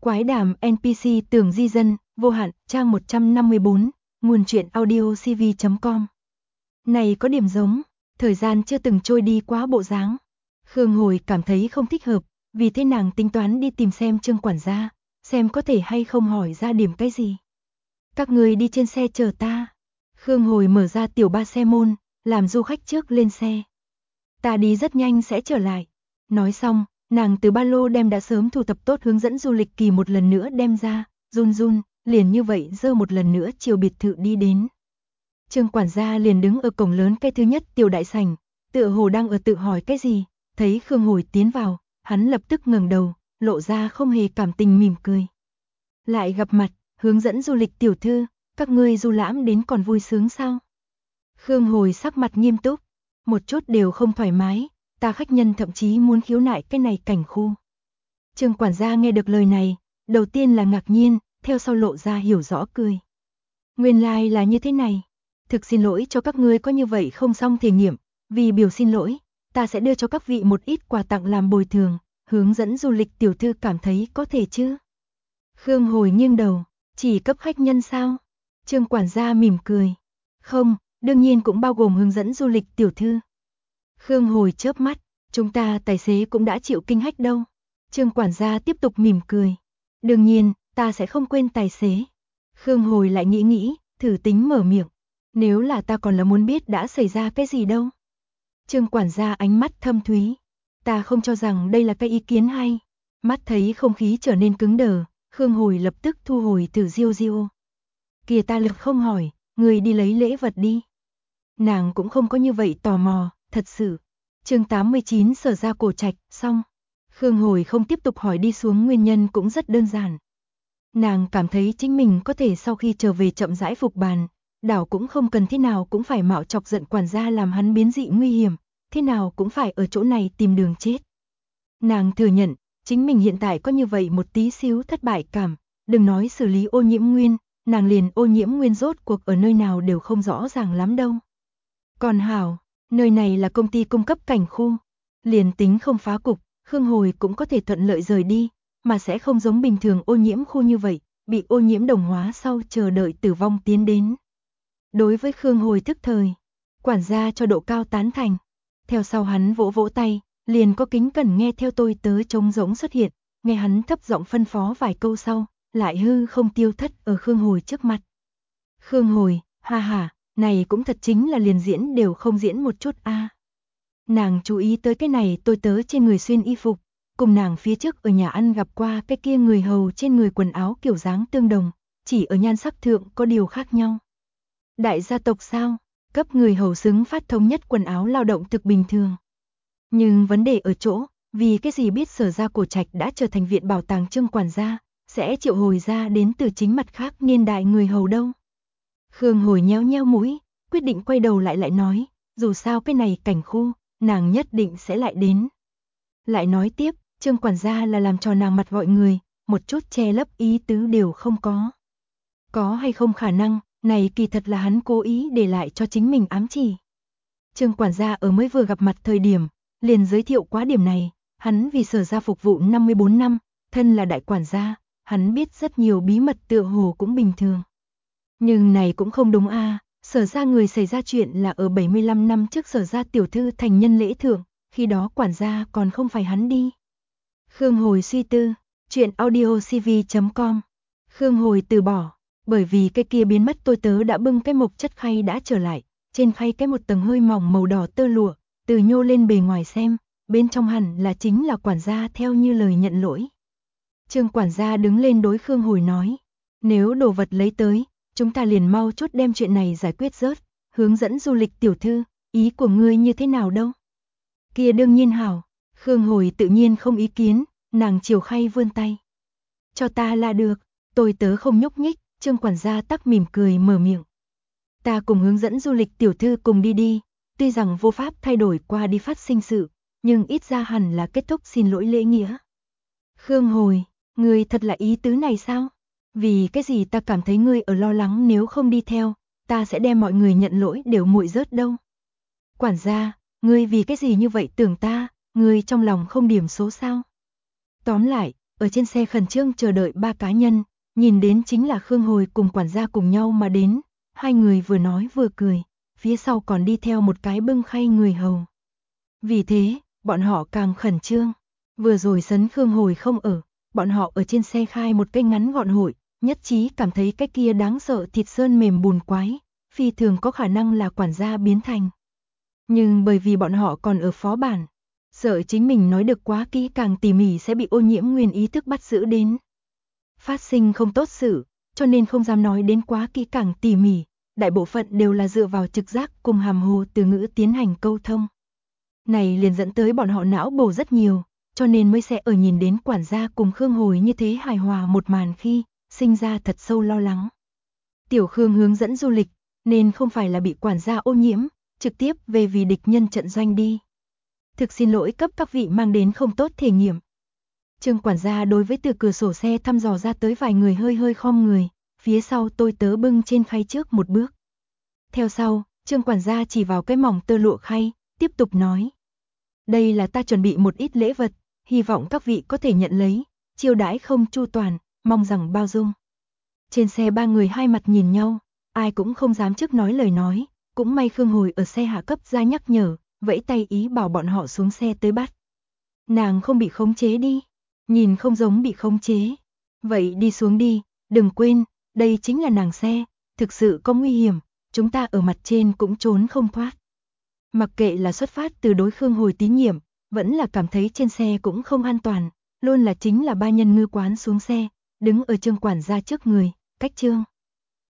Quái đàm NPC Tường Di Dân, vô hạn, trang 154, nguồn truyện audio cv.com. Này có điểm giống, thời gian chưa từng trôi đi quá bộ dáng. Khương Hồi cảm thấy không thích hợp, vì thế nàng tính toán đi tìm xem Trương quản gia, xem có thể hay không hỏi ra điểm cái gì. Các người đi trên xe chờ ta. Khương Hồi mở ra tiểu ba xe môn, làm du khách trước lên xe. Ta đi rất nhanh sẽ trở lại. Nói xong, nàng từ ba lô đem đã sớm thu thập tốt hướng dẫn du lịch kỳ một lần nữa đem ra, run run, liền như vậy dơ một lần nữa chiều biệt thự đi đến. Trương quản gia liền đứng ở cổng lớn cái thứ nhất tiểu đại sảnh, tựa hồ đang ở tự hỏi cái gì, thấy Khương Hồi tiến vào, hắn lập tức ngẩng đầu, lộ ra không hề cảm tình mỉm cười. Lại gặp mặt, hướng dẫn du lịch tiểu thư, các ngươi du lãm đến còn vui sướng sao? Khương Hồi sắc mặt nghiêm túc, một chút đều không thoải mái, ta khách nhân thậm chí muốn khiếu nại cái này cảnh khu. Trương quản gia nghe được lời này, đầu tiên là ngạc nhiên, theo sau lộ ra hiểu rõ cười. Nguyên lai là như thế này, thực xin lỗi cho các ngươi có như vậy không xong thể nghiệm, vì biểu xin lỗi, ta sẽ đưa cho các vị một ít quà tặng làm bồi thường, hướng dẫn du lịch tiểu thư cảm thấy có thể chứ? Khương Hồi nghiêng đầu, chỉ cấp khách nhân sao? Trương quản gia mỉm cười, không, đương nhiên cũng bao gồm hướng dẫn du lịch tiểu thư. Khương Hồi chớp mắt, chúng ta tài xế cũng đã chịu kinh hách đâu. Trương quản gia tiếp tục mỉm cười, đương nhiên, ta sẽ không quên tài xế. Khương Hồi lại nghĩ, thử tính mở miệng, nếu là ta còn là muốn biết đã xảy ra cái gì đâu. Trương quản gia ánh mắt thâm thúy, ta không cho rằng đây là cái ý kiến hay. Mắt thấy không khí trở nên cứng đờ, Khương Hồi lập tức thu hồi từ diêu. Kìa ta lực không hỏi, người đi lấy lễ vật đi. Nàng cũng không có như vậy tò mò, thật sự. Chương 89 Sở ra cổ trạch, xong. Khương Hồi không tiếp tục hỏi đi xuống nguyên nhân cũng rất đơn giản. Nàng cảm thấy chính mình có thể sau khi trở về chậm rãi phục bàn, đảo cũng không cần thế nào cũng phải mạo chọc giận quản gia làm hắn biến dị nguy hiểm, thế nào cũng phải ở chỗ này tìm đường chết. Nàng thừa nhận, chính mình hiện tại có như vậy một tí xíu thất bại cảm, đừng nói xử lý ô nhiễm nguyên, nàng liền ô nhiễm nguyên rốt cuộc ở nơi nào đều không rõ ràng lắm đâu. Còn hảo, nơi này là công ty cung cấp cảnh khu, liền tính không phá cục, Khương Hồi cũng có thể thuận lợi rời đi, mà sẽ không giống bình thường ô nhiễm khu như vậy, bị ô nhiễm đồng hóa sau chờ đợi tử vong tiến đến. Đối với Khương Hồi thức thời, quản gia cho độ cao tán thành, theo sau hắn vỗ vỗ tay, liền có kính cẩn nghe theo tôi tớ trống rỗng xuất hiện, nghe hắn thấp giọng phân phó vài câu sau, lại hư không tiêu thất ở Khương Hồi trước mặt. Khương Hồi, ha ha, này cũng thật chính là liền diễn đều không diễn một chút a. Nàng chú ý tới cái này tôi tớ trên người xuyên y phục, cùng nàng phía trước ở nhà ăn gặp qua cái kia người hầu trên người quần áo kiểu dáng tương đồng, chỉ ở nhan sắc thượng có điều khác nhau. Đại gia tộc sao, cấp người hầu xứng phát thống nhất quần áo lao động thực bình thường. Nhưng vấn đề ở chỗ, vì cái gì biết Sở ra cổ trạch đã trở thành viện bảo tàng Trương quản gia, sẽ triệu hồi ra đến từ chính mặt khác niên đại người hầu đâu. Khương Hồi nhéo mũi, quyết định quay đầu lại nói, dù sao cái này cảnh khu, nàng nhất định sẽ lại đến. Lại nói tiếp, Trương quản gia là làm cho nàng mặt gọi người, một chút che lấp ý tứ đều không có. Có hay không khả năng, này kỳ thật là hắn cố ý để lại cho chính mình ám chỉ. Trương quản gia ở mới vừa gặp mặt thời điểm, liền giới thiệu quá điểm này, hắn vì Sở ra phục vụ 54 năm, thân là đại quản gia, hắn biết rất nhiều bí mật tựa hồ cũng bình thường. Nhưng này cũng không đúng a, Sở ra người xảy ra chuyện là ở 75 năm trước Sở ra tiểu thư thành nhân lễ thượng, khi đó quản gia còn không phải hắn đi. Khương Hồi suy tư, chuyện audio cv.com. Khương Hồi từ bỏ, bởi vì cái kia biến mất tôi tớ đã bưng cái mộc chất khay đã trở lại, trên khay cái một tầng hơi mỏng màu đỏ tơ lụa, từ nhô lên bề ngoài xem, bên trong hẳn là chính là quản gia theo như lời nhận lỗi. Trương quản gia đứng lên đối Khương Hồi nói, nếu đồ vật lấy tới, chúng ta liền mau chút đem chuyện này giải quyết rớt, hướng dẫn du lịch tiểu thư, ý của ngươi như thế nào đâu? Kia đương nhiên hảo, Khương Hồi tự nhiên không ý kiến, nàng chiều khay vươn tay. Cho ta là được, tôi tớ không nhúc nhích, Trương quản gia tắc mỉm cười mở miệng. Ta cùng hướng dẫn du lịch tiểu thư cùng đi, tuy rằng vô pháp thay đổi qua đi phát sinh sự, nhưng ít ra hẳn là kết thúc xin lỗi lễ nghĩa. Khương Hồi, ngươi thật là ý tứ này sao? Vì cái gì ta cảm thấy ngươi ở lo lắng nếu không đi theo, ta sẽ đem mọi người nhận lỗi đều muội rớt đâu. Quản gia, ngươi vì cái gì như vậy tưởng ta, ngươi trong lòng không điểm số sao? Tóm lại, ở trên xe khẩn trương chờ đợi ba cá nhân, nhìn đến chính là Khương Hồi cùng quản gia cùng nhau mà đến, hai người vừa nói vừa cười, phía sau còn đi theo một cái bưng khay người hầu. Vì thế, bọn họ càng khẩn trương. Vừa rồi sấn Khương Hồi không ở, bọn họ ở trên xe khai một cái ngắn gọn hội, nhất trí cảm thấy cái kia đáng sợ thịt sơn mềm bùn quái, phi thường có khả năng là quản gia biến thành. Nhưng bởi vì bọn họ còn ở phó bản, sợ chính mình nói được quá kỹ càng tỉ mỉ sẽ bị ô nhiễm nguyên ý thức bắt giữ đến. Phát sinh không tốt sự, cho nên không dám nói đến quá kỹ càng tỉ mỉ, đại bộ phận đều là dựa vào trực giác cùng hàm hồ từ ngữ tiến hành câu thông. Này liền dẫn tới bọn họ não bổ rất nhiều, cho nên mới sẽ ở nhìn đến quản gia cùng Khương Hồi như thế hài hòa một màn khi, sinh ra thật sâu lo lắng. Tiểu Khương hướng dẫn du lịch, nên không phải là bị quản gia ô nhiễm, trực tiếp về vì địch nhân trận doanh đi. Thực xin lỗi cấp các vị mang đến không tốt thể nghiệm. Trương quản gia đối với từ cửa sổ xe thăm dò ra tới vài người hơi hơi khom người, phía sau tôi tớ bưng trên khay trước một bước. Theo sau, Trương quản gia chỉ vào cái mỏng tơ lụa khay, tiếp tục nói. Đây là ta chuẩn bị một ít lễ vật, hy vọng các vị có thể nhận lấy, chiêu đãi không chu toàn, mong rằng bao dung. Trên xe ba người hai mặt nhìn nhau, ai cũng không dám trước nói lời nói, cũng may Khương Hồi ở xe hạ cấp ra nhắc nhở, vẫy tay ý bảo bọn họ xuống xe tới bắt. Nàng không bị khống chế đi, nhìn không giống bị khống chế. Vậy đi xuống đi, đừng quên, đây chính là nàng xe, thực sự có nguy hiểm, chúng ta ở mặt trên cũng trốn không thoát. Mặc kệ là xuất phát từ đối Khương Hồi tín nhiệm, vẫn là cảm thấy trên xe cũng không an toàn, luôn là chính là ba nhân ngư quán xuống xe, đứng ở Trương quản gia trước người, cách Trương